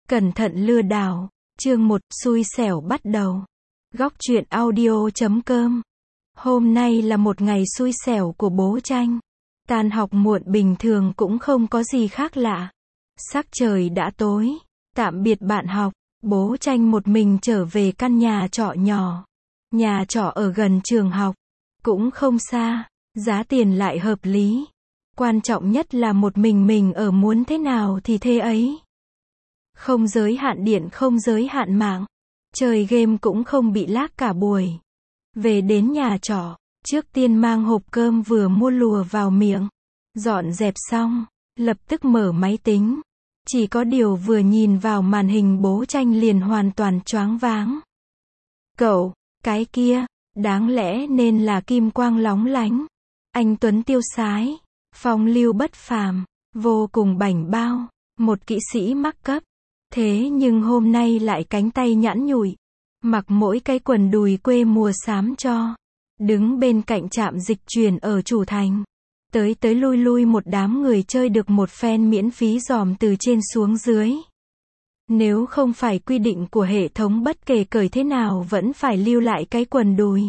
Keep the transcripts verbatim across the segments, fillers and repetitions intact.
Cẩn thận lừa đảo. Chương một, xui xẻo bắt đầu. Góc truyện audio chấm com. Hôm nay là một ngày xui xẻo của bố Tranh. Tan học muộn bình thường cũng không có gì khác lạ. Sắc trời đã tối. Tạm biệt bạn học. Bố Tranh một mình trở về căn nhà trọ nhỏ. Nhà trọ ở gần trường học. Cũng không xa. Giá tiền lại hợp lý. Quan trọng nhất là một mình mình ở, muốn thế nào thì thế ấy. Không giới hạn điện, không giới hạn mạng. Chơi game cũng không bị lag cả buổi. Về đến nhà trọ, trước tiên mang hộp cơm vừa mua lùa vào miệng. Dọn dẹp xong, lập tức mở máy tính. Chỉ có điều vừa nhìn vào màn hình bố Tranh liền hoàn toàn choáng váng. Cậu, cái kia, đáng lẽ nên là kim quang lóng lánh. Anh tuấn tiêu sái, phong lưu bất phàm, vô cùng bảnh bao, một kỹ sĩ mắc cấp. Thế nhưng hôm nay lại cánh tay nhẵn nhụi, mặc mỗi cái quần đùi quê mùa xám cho, đứng bên cạnh trạm dịch chuyển ở Chủ Thành. Tới tới lui lui một đám người chơi được một phen miễn phí dòm từ trên xuống dưới. Nếu không phải quy định của hệ thống bất kể cởi thế nào vẫn phải lưu lại cái quần đùi.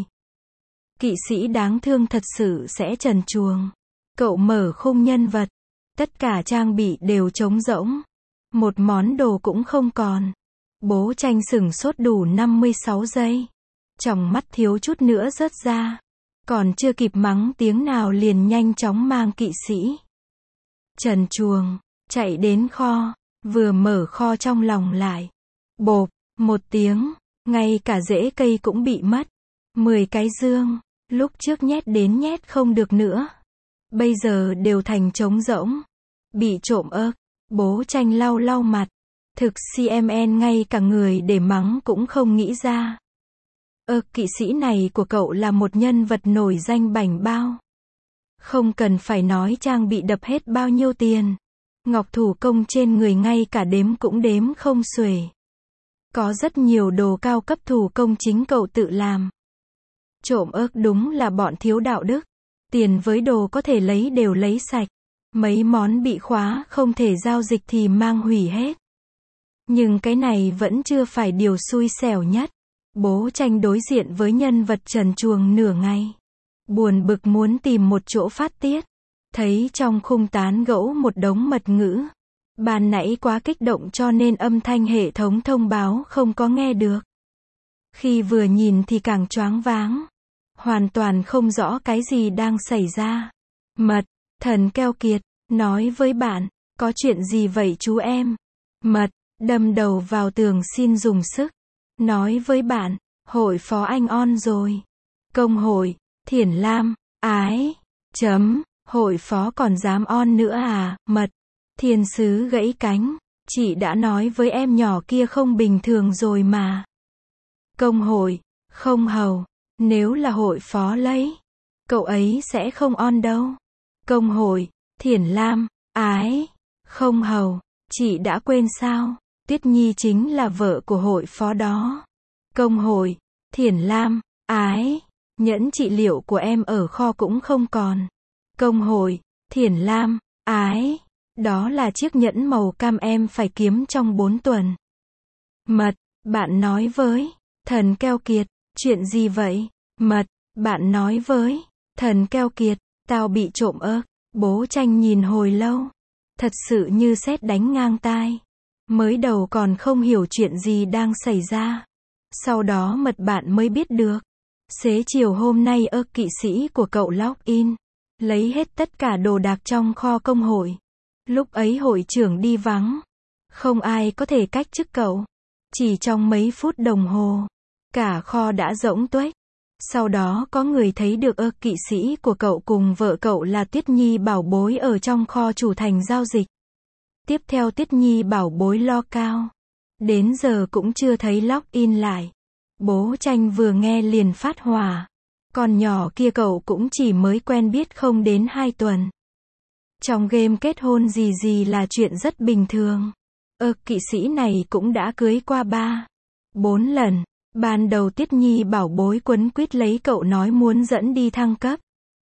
Kỵ sĩ đáng thương thật sự sẽ trần truồng. Cậu mở khung nhân vật, tất cả trang bị đều trống rỗng. Một món đồ cũng không còn. Bố Tranh sửng sốt đủ năm mươi sáu giây. Tròng mắt thiếu chút nữa rớt ra. Còn chưa kịp mắng tiếng nào liền nhanh chóng mang kỵ sĩ trần truồng, chạy đến kho. Vừa mở kho trong lòng lại. Bộp, một tiếng, ngay cả rễ cây cũng bị mất. Mười cái dương, lúc trước nhét đến nhét không được nữa. Bây giờ đều thành trống rỗng. Bị trộm ớt. Bố Tranh lau lau mặt. Thực xê em en ngay cả người để mắng cũng không nghĩ ra. Ơ, kỵ sĩ này của cậu là một nhân vật nổi danh bảnh bao. Không cần phải nói trang bị đập hết bao nhiêu tiền. Ngọc thủ công trên người ngay cả đếm cũng đếm không xuể. Có rất nhiều đồ cao cấp thủ công chính cậu tự làm. Trộm ớt đúng là bọn thiếu đạo đức. Tiền với đồ có thể lấy đều lấy sạch. Mấy món bị khóa không thể giao dịch thì mang hủy hết. Nhưng cái này vẫn chưa phải điều xui xẻo nhất. Bố Tranh đối diện với nhân vật trần truồng nửa ngày. Buồn bực muốn tìm một chỗ phát tiết. Thấy trong khung tán gẫu một đống mật ngữ. Ban nãy quá kích động cho nên âm thanh hệ thống thông báo không có nghe được. Khi vừa nhìn thì càng choáng váng. Hoàn toàn không rõ cái gì đang xảy ra. Mật. Thần keo kiệt, nói với bạn, có chuyện gì vậy chú em? Mật, đâm đầu vào tường xin dùng sức. Nói với bạn, hội phó anh on rồi. Công hội, Thiển Lam, ái, chấm, hội phó còn dám on nữa à? Mật, thiên sứ gãy cánh, chị đã nói với em nhỏ kia không bình thường rồi mà. Công hội, không hầu, nếu là hội phó lấy, cậu ấy sẽ không on đâu. Công hội, Thiển Lam, ái, không hầu, chị đã quên sao? Tuyết Nhi chính là vợ của hội phó đó. Công hội, Thiển Lam, ái, nhẫn trị liệu của em ở kho cũng không còn. Công hội, Thiển Lam, ái, đó là chiếc nhẫn màu cam em phải kiếm trong bốn tuần. Mật, bạn nói với, thần keo kiệt, chuyện gì vậy? Mật, bạn nói với, thần keo kiệt, tao bị trộm ớt. Bố Tranh nhìn hồi lâu. Thật sự như sét đánh ngang tai. Mới đầu còn không hiểu chuyện gì đang xảy ra. Sau đó mật bạn mới biết được. Xế chiều hôm nay ơ kỵ sĩ của cậu login. Lấy hết tất cả đồ đạc trong kho công hội. Lúc ấy hội trưởng đi vắng. Không ai có thể cách chức cậu. Chỉ trong mấy phút đồng hồ. Cả kho đã rỗng tuếch. Sau đó có người thấy được ơ kỵ sĩ của cậu cùng vợ cậu là Tuyết Nhi bảo bối ở trong kho Chủ Thành giao dịch. Tiếp theo Tuyết Nhi bảo bối lo cao. Đến giờ cũng chưa thấy login lại. Bố Tranh vừa nghe liền phát hỏa. Con nhỏ kia cậu cũng chỉ mới quen biết không đến hai tuần. Trong game kết hôn gì gì là chuyện rất bình thường. Ơ kỵ sĩ này cũng đã cưới qua ba, bốn lần. Ban đầu Tuyết Nhi bảo bối quấn quýt lấy cậu nói muốn dẫn đi thăng cấp.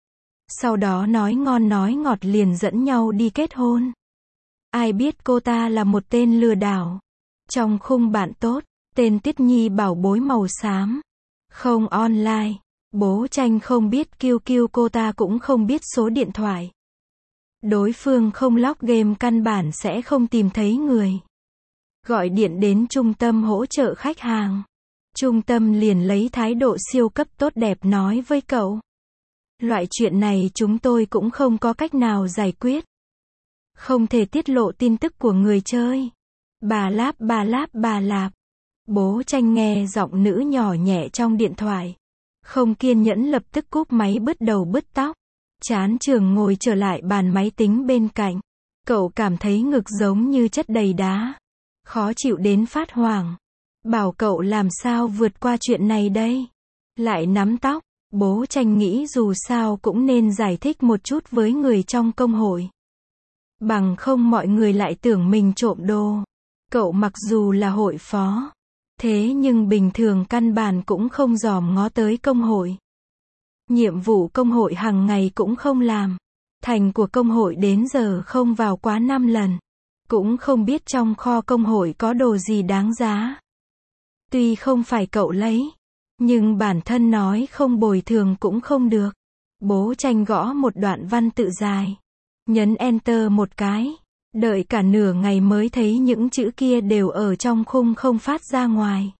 Sau đó nói ngon nói ngọt liền dẫn nhau đi kết hôn. Ai biết cô ta là một tên lừa đảo. Trong khung bạn tốt, tên Tiết Nhi bảo bối màu xám. Không online. Bố Tranh không biết quy quy cô ta cũng không biết số điện thoại. Đối phương không log game căn bản sẽ không tìm thấy người. Gọi điện đến trung tâm hỗ trợ khách hàng. Trung tâm liền lấy thái độ siêu cấp tốt đẹp nói với cậu. Loại chuyện này chúng tôi cũng không có cách nào giải quyết. Không thể tiết lộ tin tức của người chơi. Bà láp bà láp bà lạp. Bố Tranh nghe giọng nữ nhỏ nhẹ trong điện thoại. Không kiên nhẫn lập tức cúp máy bứt đầu bứt tóc. Chán trường ngồi trở lại bàn máy tính bên cạnh. Cậu cảm thấy ngực giống như chất đầy đá. Khó chịu đến phát hoảng. Bảo cậu làm sao vượt qua chuyện này đây. Lại nắm tóc. Bố Tranh nghĩ dù sao cũng nên giải thích một chút với người trong công hội. Bằng không mọi người lại tưởng mình trộm đồ. Cậu mặc dù là hội phó. Thế nhưng bình thường căn bản cũng không dòm ngó tới công hội. Nhiệm vụ công hội hàng ngày cũng không làm. Thành của công hội đến giờ không vào quá năm lần. Cũng không biết trong kho công hội có đồ gì đáng giá. Tuy không phải cậu lấy. Nhưng bản thân nói không bồi thường cũng không được. Bố Tranh gõ một đoạn văn tự dài. Nhấn Enter một cái. Đợi cả nửa ngày mới thấy những chữ kia đều ở trong khung không phát ra ngoài.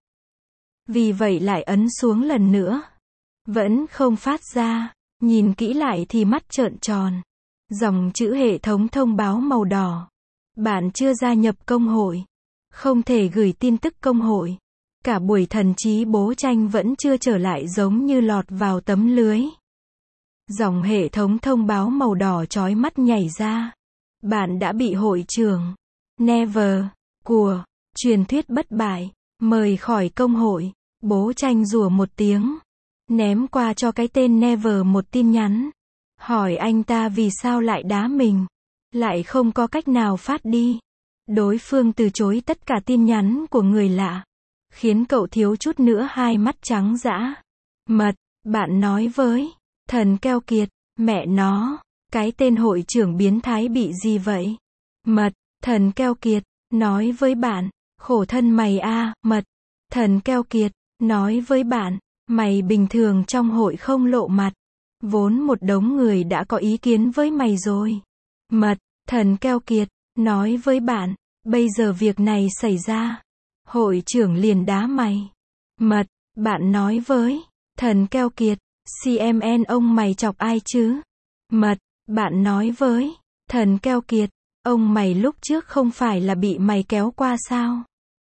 Vì vậy lại ấn xuống lần nữa. Vẫn không phát ra. Nhìn kỹ lại thì mắt trợn tròn. Dòng chữ hệ thống thông báo màu đỏ. Bạn chưa gia nhập công hội. Không thể gửi tin tức công hội. Cả buổi thần trí Bố Tranh vẫn chưa trở lại giống như lọt vào tấm lưới. Dòng hệ thống thông báo màu đỏ chói mắt nhảy ra. Bạn đã bị hội trưởng Never của truyền thuyết bất bại mời khỏi công hội. Bố Tranh rủa một tiếng. Ném qua cho cái tên Never một tin nhắn. Hỏi anh ta vì sao lại đá mình. Lại không có cách nào phát đi. Đối phương từ chối tất cả tin nhắn của người lạ. Khiến cậu thiếu chút nữa hai mắt trắng dã. Mật, bạn nói với thần keo kiệt, mẹ nó, cái tên hội trưởng biến thái bị gì vậy? Mật, thần keo kiệt, nói với bạn, khổ thân mày a, mật, thần keo kiệt, nói với bạn, mày bình thường trong hội không lộ mặt. Vốn một đống người đã có ý kiến với mày rồi. Mật, thần keo kiệt, nói với bạn, bây giờ việc này xảy ra. Hội trưởng liền đá mày. Mật, bạn nói với thần keo kiệt, xê em en ông mày chọc ai chứ? Mật, bạn nói với thần keo kiệt, ông mày lúc trước không phải là bị mày kéo qua sao?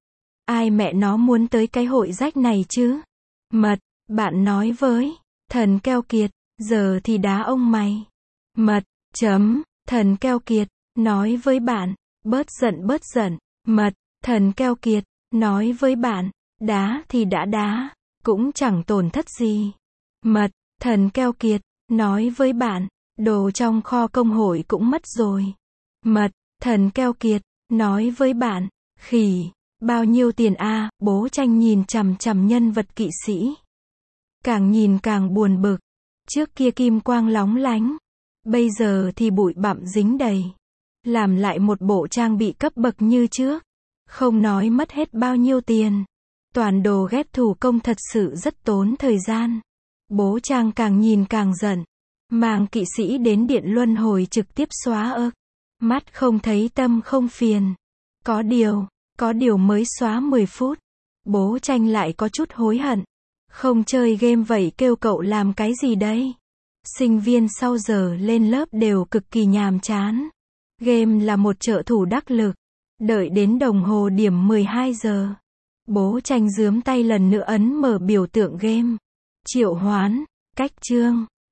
Ai mẹ nó muốn tới cái hội rách này chứ? Mật, bạn nói với thần keo kiệt, giờ thì đá ông mày. Mật, chấm, thần keo kiệt, nói với bạn, bớt giận bớt giận. Mật, thần keo kiệt, nói với bạn, đá thì đã đá, cũng chẳng tổn thất gì. Mật, thần keo kiệt, nói với bạn, đồ trong kho công hội cũng mất rồi. Mật, thần keo kiệt, nói với bạn, khỉ, bao nhiêu tiền a? Bố Tranh nhìn chằm chằm nhân vật kỵ sĩ. Càng nhìn càng buồn bực. Trước kia kim quang lóng lánh. Bây giờ thì bụi bặm dính đầy. Làm lại một bộ trang bị cấp bậc như trước. Không nói mất hết bao nhiêu tiền. Toàn đồ ghép thủ công thật sự rất tốn thời gian. Bố Trang càng nhìn càng giận. Mang kỵ sĩ đến điện luân hồi trực tiếp xóa ức. Mắt không thấy tâm không phiền. Có điều, có điều mới xóa mười phút. Bố Tranh lại có chút hối hận. Không chơi game vậy kêu cậu làm cái gì đây? Sinh viên sau giờ lên lớp đều cực kỳ nhàm chán. Game là một trợ thủ đắc lực. Đợi đến đồng hồ điểm mười hai giờ. Bố Tranh giướm tay lần nữa ấn mở biểu tượng game. Triệu hoán, cách chương.